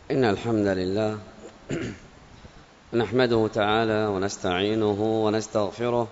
إن الحمد لله نحمده تعالى ونستعينه ونستغفره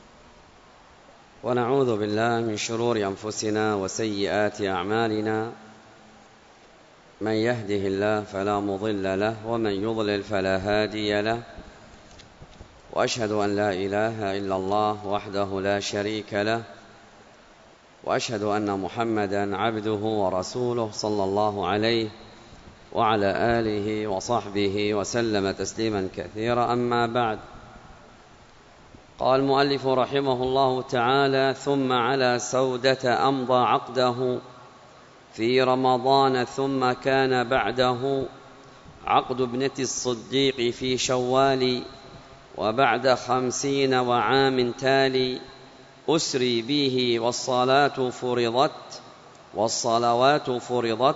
ونعوذ بالله من شرور أنفسنا وسيئات أعمالنا. من يهده الله فلا مضل له ومن يضلل فلا هادي له، وأشهد أن لا إله إلا الله وحده لا شريك له، وأشهد أن محمدًا عبده ورسوله صلى الله عليه وعلى آله وصحبه وسلم تسليما كثيرا. أما بعد، قال المؤلف رحمه الله تعالى: ثم على سودة أمضى عقده في رمضان، ثم كان بعده عقد ابنة الصديق في شوال، وبعد 50 وعام تالي أسري به، والصلوات فرضت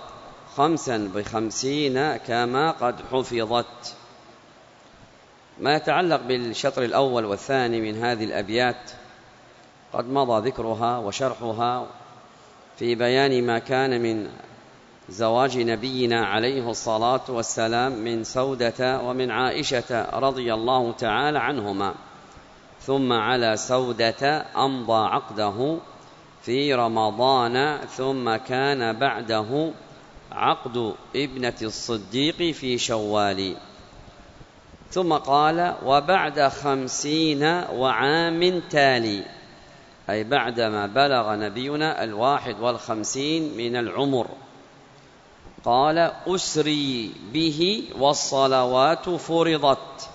55 كما قد حفظت. ما يتعلق بالشطر الأول والثاني من هذه الأبيات قد مضى ذكرها وشرحها في بيان ما كان من زواج نبينا عليه الصلاة والسلام من سودة ومن عائشة رضي الله تعالى عنهما. ثم على سودة أمضى عقده في رمضان، ثم كان بعده عقد ابنة الصديق في شوال. ثم قال: وبعد 50 وعام تالي، أي بعدما بلغ نبينا 51 من العمر. قال: أسري به والصلوات فرضت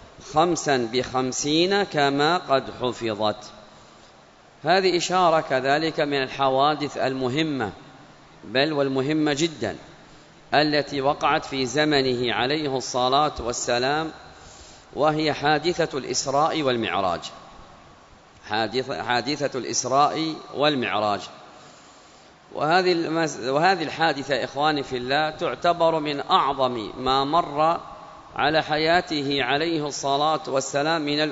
55 كما قد حفظت. هذه إشارة كذلك من الحوادث المهمة، بل والمهمة جدا، التي وقعت في زمنه عليه الصلاة والسلام، وهي حادثة الإسراء والمعراج. حادثة الإسراء والمعراج. وهذه الحادثة إخواني في الله تعتبر من أعظم ما مر على حياته عليه الصلاة والسلام من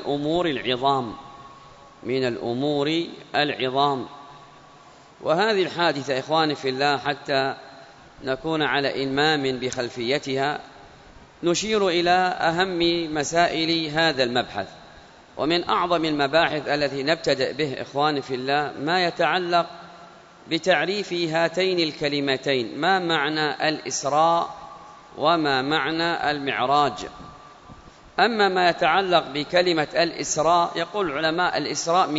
الأمور العظام. وهذه الحادثة إخواني في الله، حتى نكون على إلمام بخلفيتها، نشير إلى أهم مسائل هذا المبحث. ومن أعظم المباحث التي نبتدأ به إخواني في الله ما يتعلق بتعريف هاتين الكلمتين: ما معنى الإسراء وما معنى المعراج. أما ما يتعلق بكلمة الإسراء، يقول العلماء: الإسراء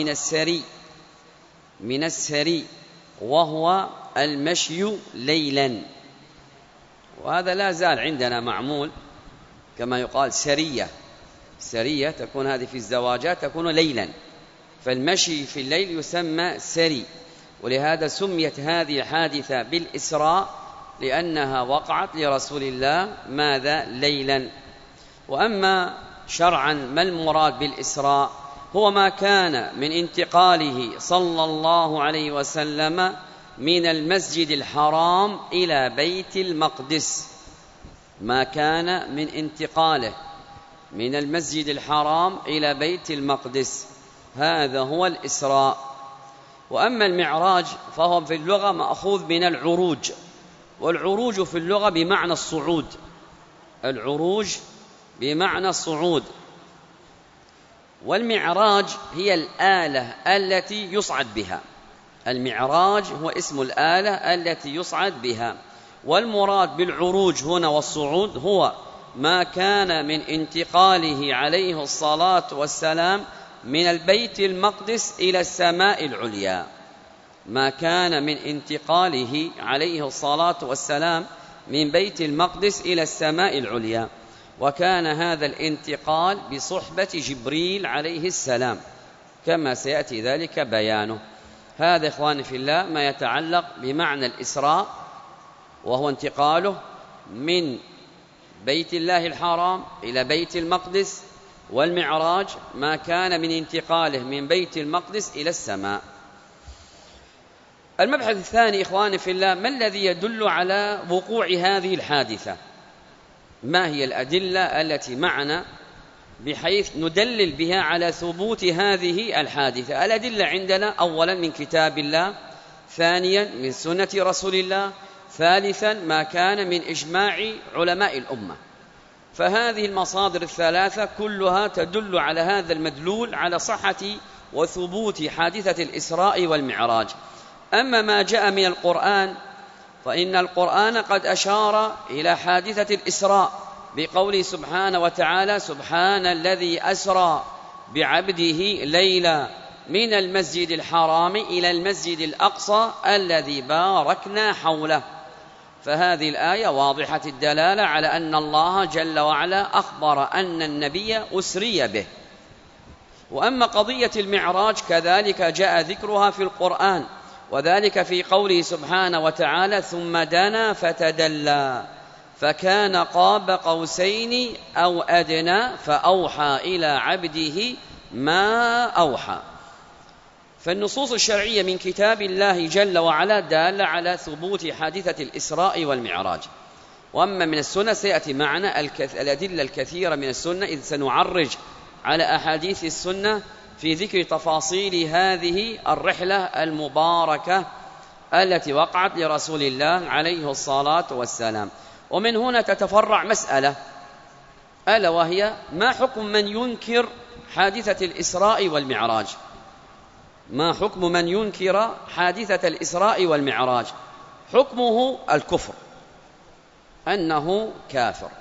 من السري، وهو المشي ليلا. وهذا لا زال عندنا معمول، كما يقال سرية تكون هذه في الزواجات تكون ليلا، فالمشي في الليل يسمى سري. ولهذا سميت هذه الحادثة بالإسراء، لأنها وقعت لرسول الله ماذا؟ ليلا. وأما شرعا ما المراد بالإسراء؟ هو ما كان من انتقاله صلى الله عليه وسلم من المسجد الحرام إلى بيت المقدس. ما كان من انتقاله من المسجد الحرام إلى بيت المقدس، هذا هو الإسراء. وأما المعراج فهو في اللغة مأخوذ من العروج، والعروج في اللغة بمعنى الصعود. العروج بمعنى الصعود. والمعراج هي الآلة التي يصعد بها. المعراج هو اسم الآلة التي يصعد بها. والمراد بالعروج هنا والصعود هو ما كان من انتقاله عليه الصلاة والسلام من البيت المقدس إلى السماء العليا. ما كان من انتقاله عليه الصلاة والسلام من بيت المقدس إلى السماء العليا. وكان هذا الانتقال بصحبة جبريل عليه السلام، كما سيأتي ذلك بيانه. هذا إخواني في الله ما يتعلق بمعنى الإسراء، وهو انتقاله من بيت الله الحرام إلى بيت المقدس. والمعراج ما كان من انتقاله من بيت المقدس إلى السماء. المبحث الثاني إخواني في الله: ما الذي يدل على وقوع هذه الحادثة؟ ما هي الأدلة التي معنا بحيث ندلل بها على ثبوت هذه الحادثة؟ الأدلة عندنا أولا من كتاب الله، ثانيا من سنة رسول الله، ثالثا ما كان من إجماع علماء الأمة. فهذه المصادر الثلاثة كلها تدل على هذا المدلول على صحة وثبوت حادثة الإسراء والمعراج. أما ما جاء من القرآن فإن القرآن قد أشار إلى حادثة الإسراء بقوله سبحانه وتعالى: سبحان الذي أسرى بعبده ليلا من المسجد الحرام إلى المسجد الأقصى الذي باركنا حوله. فهذه الآية واضحة الدلالة على أن الله جل وعلا أخبر أن النبي أسري به. وأما قضية المعراج كذلك جاء ذكرها في القرآن، وذلك في قوله سبحانه وتعالى: ثم دنا فتدلى فكان قاب قوسين أو أدنى فأوحى إلى عبده ما أوحى. فالنصوص الشرعية من كتاب الله جل وعلا دالة على ثبوت حادثة الإسراء والمعراج. وأما من السنة سيأتي معنا الأدلة الكثيرة من السنة، إذ سنعرج على أحاديث السنة في ذكر تفاصيل هذه الرحلة المباركة التي وقعت لرسول الله عليه الصلاة والسلام. ومن هنا تتفرع مسألة، ألا وهي: ما حكم من ينكر حادثة الإسراء والمعراج؟ ما حكم من ينكر حادثة الإسراء والمعراج؟ حكمه الكفر، أنه كافر.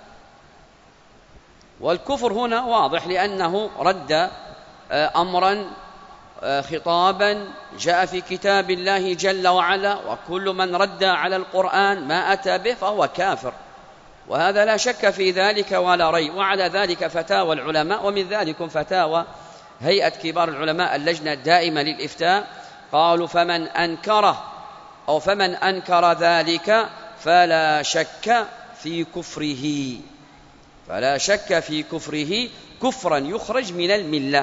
والكفر هنا واضح، لأنه رد أمرا خطابا جاء في كتاب الله جل وعلا، وكل من رد على القرآن ما أتى به فهو كافر، وهذا لا شك في ذلك ولا ريب. وعلى ذلك فتاوى العلماء، ومن ذلك فتاوى هيئة كبار العلماء اللجنة الدائمة للإفتاء، قالوا: فمن أنكر ذلك فلا شك في كفره، كفرا يخرج من الملة،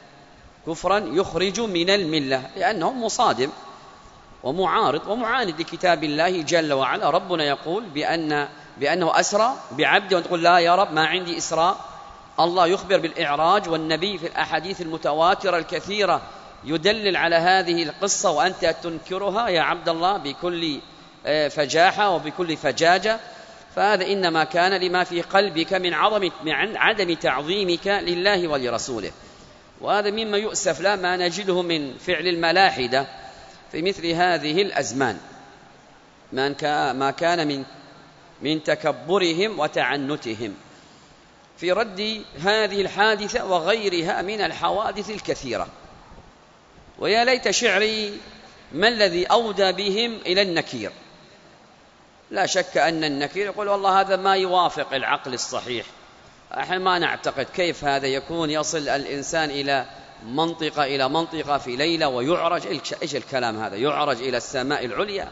لأنه مصادم ومعارض ومعاند لكتاب الله جل وعلا. ربنا يقول بأنه أسرى بعبده، وتقول: لا يا رب ما عندي إسراء. الله يخبر بالإعراج، والنبي في الأحاديث المتواترة الكثيرة يدلل على هذه القصة، وأنت تنكرها يا عبد الله بكل فجاحة وبكل فجاجة. فهذا إنما كان لما في قلبك من عدم تعظيمك لله ولرسوله. وهذا مما يؤسف لا ما نجده من فعل الملاحدة في مثل هذه الأزمان، ما كان من تكبرهم وتعنتهم في رد هذه الحادثة وغيرها من الحوادث الكثيرة. ويا ليت شعري ما الذي أودى بهم إلى النكير. لا شك أن النكير يقول: والله هذا ما يوافق العقل الصحيح، احنا ما نعتقد كيف هذا يكون، يصل الإنسان إلى منطقة في ليلة ويعرج. إيش الكلام هذا؟ يعرج إلى السماء العليا.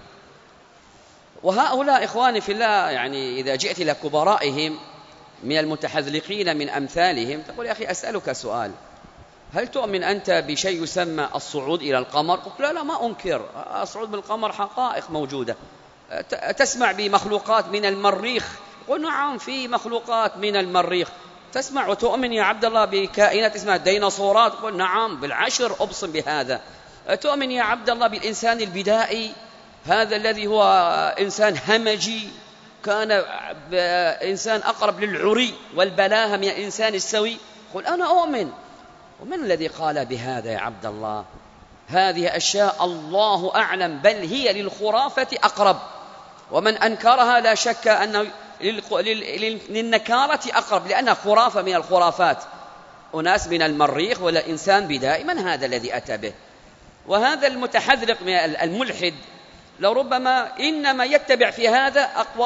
وهؤلاء إخواني في الله، يعني إذا جئت إلى كبرائهم من المتحذلقين من أمثالهم تقول: يا أخي أسألك سؤال، هل تؤمن أنت بشيء يسمى الصعود إلى القمر؟ قلت: لا ما أنكر، الصعود بالقمر حقائق موجودة. تسمع بمخلوقات من المريخ؟ قل: نعم في مخلوقات من المريخ. تسمع وتؤمن يا عبد الله بكائنات اسمها الديناصورات؟ قل: نعم بالعشر أبصم بهذا. تؤمن يا عبد الله بالإنسان البدائي، هذا الذي هو إنسان همجي، كان إنسان أقرب للعري والبلاهة من الإنسان السوي؟ قل: أنا أؤمن. ومن الذي قال بهذا يا عبد الله؟ هذه أشياء الله أعلم، بل هي للخرافة أقرب، ومن أنكرها لا شك أنه للنكارة أقرب، لأنها خرافة من الخرافات. أناس من المريخ ولا إنسان بدائي، من هذا الذي أتى به؟ وهذا المتحذلق من الملحد لربما إنما يتبع في هذا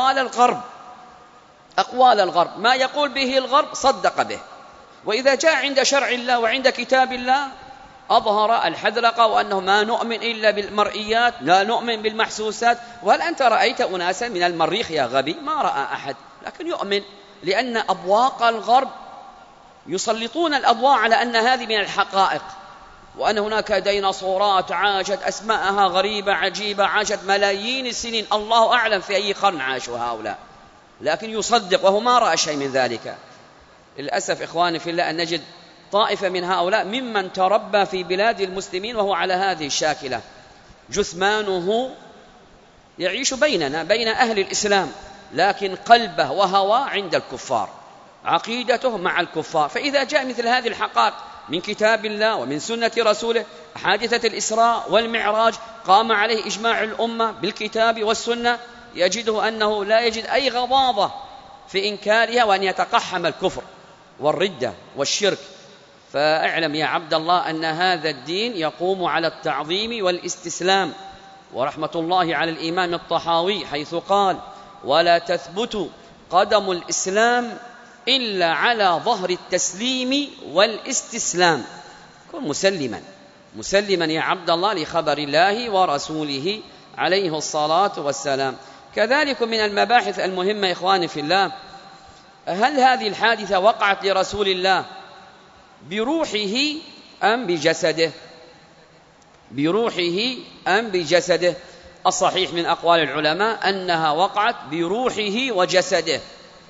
أقوال الغرب، ما يقول به الغرب صدق به. وإذا جاء عند شرع الله وعند كتاب الله أظهر الحذلقة، وأنه ما نؤمن إلا بالمرئيات، لا نؤمن بالمحسوسات. وهل أنت رأيت أناسا من المريخ يا غبي؟ ما رأى أحد، لكن يؤمن، لأن أبواق الغرب يسلطون الأضواء على أن هذه من الحقائق، وأن هناك ديناصورات عاشت أسماءها غريبة عجيبة، عاشت ملايين السنين، الله أعلم في أي قرن عاشوا هؤلاء، لكن يصدق وهو ما رأى شيء من ذلك. للأسف إخواني في الله أن نجد طائفة من هؤلاء ممن تربى في بلاد المسلمين وهو على هذه الشاكلة، جثمانه يعيش بيننا بين أهل الإسلام، لكن قلبه وهواه عند الكفار، عقيدته مع الكفار. فإذا جاء مثل هذه الحقائق من كتاب الله ومن سنة رسوله، حادثة الإسراء والمعراج قام عليه إجماع الأمة بالكتاب والسنة، يجده أنه لا يجد أي غضاضة في إنكارها وأن يتقحم الكفر والردة والشرك. فاعلم يا عبد الله أن هذا الدين يقوم على التعظيم والاستسلام. ورحمة الله على الإمام الطحاوي حيث قال: ولا تثبت قدم الإسلام إلا على ظهر التسليم والاستسلام. كن مسلما يا عبد الله لخبر الله ورسوله عليه الصلاة والسلام. كذلك من المباحث المهمة إخواني في الله، هل هذه الحادثة وقعت لرسول الله بروحه أم بجسده؟ بروحه أم بجسده؟ الصحيح من أقوال العلماء أنها وقعت بروحه وجسده،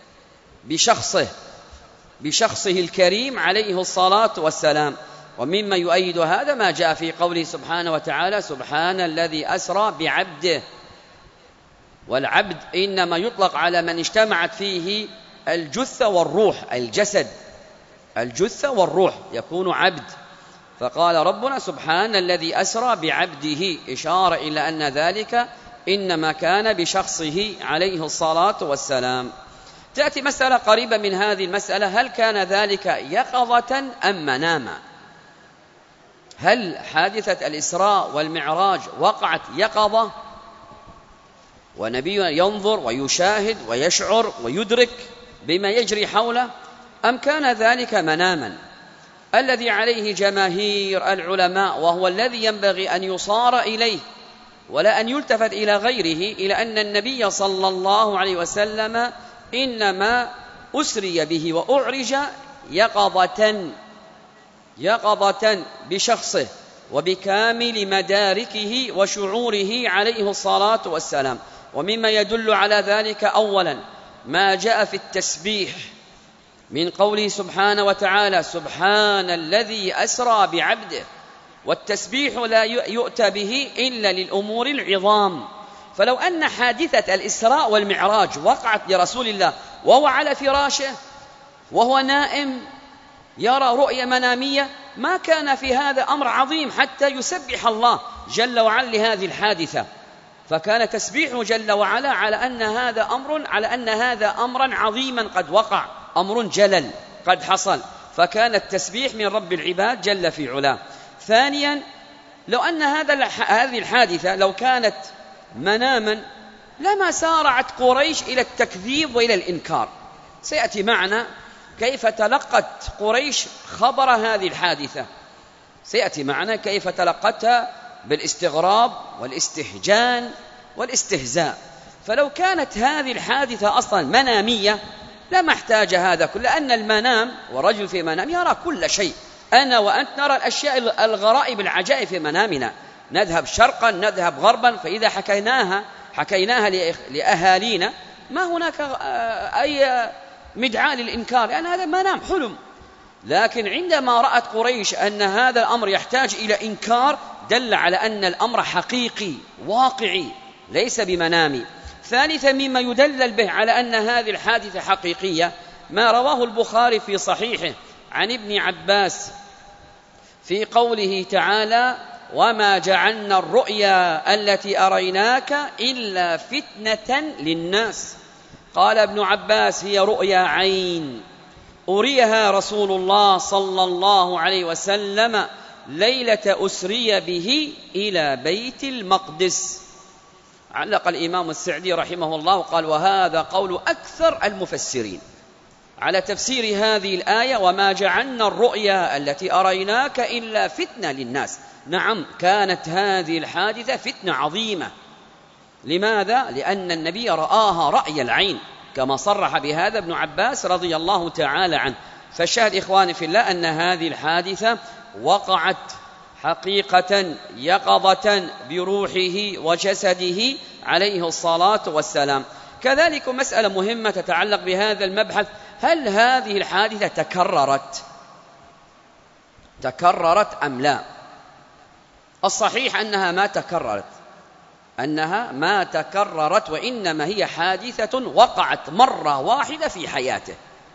بشخصه الكريم عليه الصلاة والسلام. ومما يؤيد هذا ما جاء في قوله سبحانه وتعالى: سبحان الذي أسرى بعبده. والعبد إنما يطلق على من اجتمعت فيه الجثة والروح، الجثة والروح يكون عبد. فقال ربنا: سبحان الذي أسرى بعبده، إشارة إلى أن ذلك إنما كان بشخصه عليه الصلاة والسلام. تأتي مسألة قريبة من هذه المسألة: هل كان ذلك يقظة أم مناما؟ هل حادثة الإسراء والمعراج وقعت يقظة ونبينا ينظر ويشاهد ويشعر ويدرك بما يجري حوله، أم كان ذلك مناما؟ الذي عليه جماهير العلماء، وهو الذي ينبغي أن يصار إليه ولا أن يلتفت إلى غيره، إلى أن النبي صلى الله عليه وسلم إنما أسري به وأعرج يقظة بشخصه وبكامل مداركه وشعوره عليه الصلاة والسلام. ومما يدل على ذلك أولا ما جاء في التسبيح من قوله سبحانه وتعالى: سبحان الذي أسرى بعبده. والتسبيح لا يؤتى به إلا للأمور العظام. فلو أن حادثة الإسراء والمعراج وقعت لرسول الله وهو على فراشه وهو نائم يرى رؤية منامية، ما كان في هذا أمر عظيم حتى يسبح الله جل وعلا لهذه الحادثة. فكان تسبيحه جل وعلا على أن هذا أمرا عظيما قد وقع، أمر جلل قد حصل، فكان التسبيح من رب العباد جل في علاه. ثانيا، لو أن هذه الحادثة لو كانت مناما لما سارعت قريش إلى التكذيب وإلى الإنكار. سيأتي معنا كيف تلقت قريش خبر هذه الحادثة، سيأتي معنا كيف تلقتها بالاستغراب والاستهجان والاستهزاء. فلو كانت هذه الحادثة أصلا منامية لما احتاج هذا كله، لأن المنام ورجل في منام يرى كل شيء. أنا وأنت نرى الأشياء الغرائب العجائب في منامنا، نذهب شرقا نذهب غربا، فإذا حكيناها لأهالينا ما هناك أي مدعاة للإنكار، لأن هذا منام حلم. لكن عندما رأت قريش أن هذا الأمر يحتاج إلى إنكار، دل على أن الأمر حقيقي واقعي ليس بمنامي. ثالثا، مما يدلل به على أن هذه الحادثة حقيقية ما رواه البخاري في صحيحه عن ابن عباس في قوله تعالى: وما جعلنا الرؤيا التي أريناك إلا فتنة للناس. قال ابن عباس: هي رؤيا عين أريها رسول الله صلى الله عليه وسلم ليلة أسري به إلى بيت المقدس. علق الإمام السعدي رحمه الله قال: وهذا قول أكثر المفسرين على تفسير هذه الآية: وما جعلنا الرؤيا التي أريناك إلا فتنة للناس. نعم، كانت هذه الحادثة فتنة عظيمة. لماذا؟ لأن النبي رآها رأي العين، كما صرح بهذا ابن عباس رضي الله تعالى عنه. فالشاهد إخواني في الله أن هذه الحادثة وقعت حقيقة يقظة بروحه وجسده عليه الصلاة والسلام. كذلك مسألة مهمة تتعلق بهذا المبحث: هل هذه الحادثة تكررت أم لا؟ الصحيح أنها ما تكررت، أنها ما تكررت، وإنما هي حادثة وقعت مرة واحدة في حياته،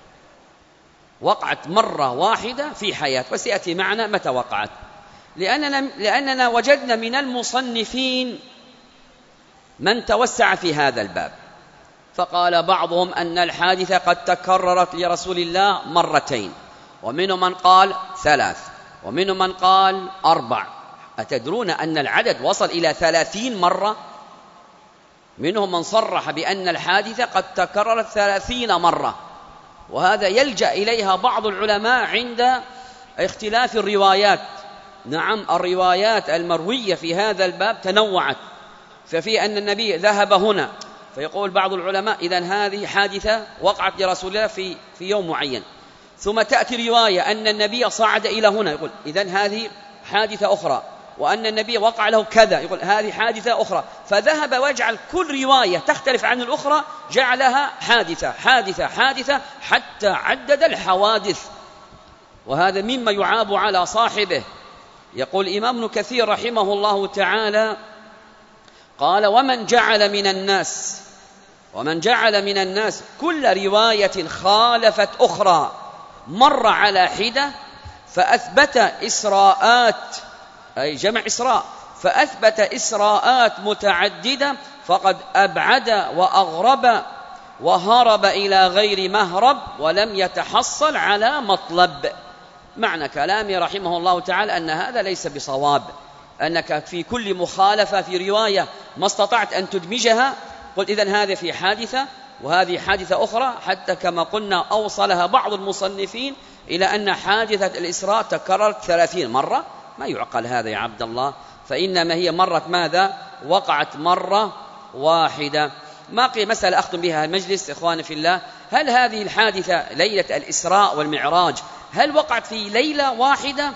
وقعت مرة واحدة في حياته، وسيأتي معنا متى وقعت. لأننا وجدنا من المصنفين من توسع في هذا الباب، فقال بعضهم أن الحادثة قد تكررت لرسول الله مرتين، ومنهم من قال 3، ومنهم من قال 4. أتدرون أن العدد وصل إلى 30 مرة؟ منهم من صرح بأن الحادثة قد تكررت 30 مرة، وهذا يلجأ إليها بعض العلماء عند اختلاف الروايات. نعم، الروايات المروية في هذا الباب تنوعت، ففي أن النبي ذهب هنا، فيقول بعض العلماء إذن هذه حادثة وقعت لرسول الله في يوم معين. ثم تأتي رواية أن النبي صعد إلى هنا، يقول إذن هذه حادثة أخرى، وأن النبي وقع له كذا، يقول هذه حادثة أخرى. فذهب وجعل كل رواية تختلف عن الأخرى جعلها حادثة حادثة حادثة حتى عدد الحوادث، وهذا مما يعاب على صاحبه. يقول الإمام ابن كثير رحمه الله تعالى قال: ومن جعل من الناس كل رواية خالفت أخرى مر على حدة فأثبت إسراءات، أي جمع إسراء، فأثبت إسراءات متعددة فقد أبعد وأغرب وهرب إلى غير مهرب ولم يتحصل على مطلب. معنى كلامي رحمه الله تعالى أن هذا ليس بصواب، أنك في كل مخالفة في رواية ما استطعت أن تدمجها قل إذن هذه في حادثة وهذه حادثة أخرى، حتى كما قلنا أوصلها بعض المصنفين إلى أن حادثة الإسراء تكررت 30 مرة. ما يعقل هذا يا عبد الله، فإنما هي مرة ماذا؟ وقعت مرة واحدة. ما قي مسألة أختم بها المجلس إخواني في الله، هل هذه الحادثة ليلة الإسراء والمعراج هل وقعت في ليلة واحدة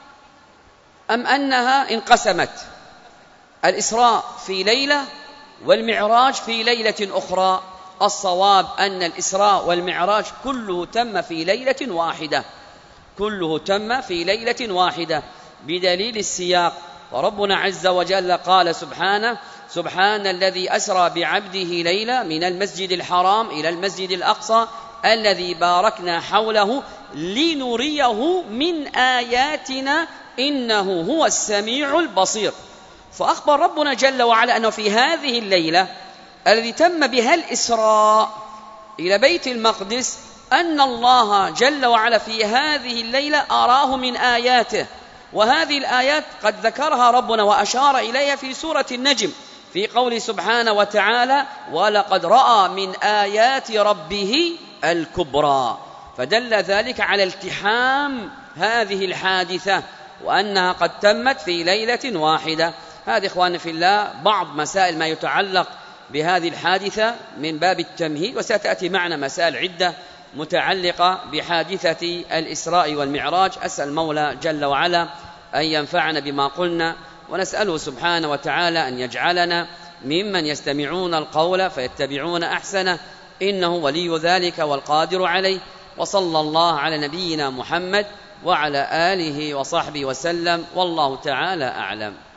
أم أنها انقسمت؟ الإسراء في ليلة والمعراج في ليلة أخرى. الصواب أن الإسراء والمعراج كله تم في ليلة واحدة، كله تم في ليلة واحدة بدليل السياق. وربنا عز وجل قال سبحانه: سبحان الذي أسرى بعبده ليلا من المسجد الحرام إلى المسجد الأقصى الذي باركنا حوله لنريه من آياتنا إنه هو السميع البصير. فأخبر ربنا جل وعلا أنه في هذه الليلة الذي تم بها الإسراء إلى بيت المقدس أن الله جل وعلا في هذه الليلة أراه من آياته، وهذه الآيات قد ذكرها ربنا وأشار إليها في سورة النجم في قوله سبحانه وتعالى: ولقد رأى من آيات ربه الكبرى. فدل ذلك على التحام هذه الحادثة وأنها قد تمت في ليلة واحدة. هذه إخواني في الله بعض مسائل ما يتعلق بهذه الحادثة من باب التمهيد، وستأتي معنا مسائل عدة متعلقة بحادثة الإسراء والمعراج. أسأل المولى جل وعلا أن ينفعنا بما قلنا، ونسأله سبحانه وتعالى أن يجعلنا ممن يستمعون القول فيتبعون أحسنه، إنه ولي ذلك والقادر عليه. وصلى الله على نبينا محمد وعلى آله وصحبه وسلم، والله تعالى أعلم.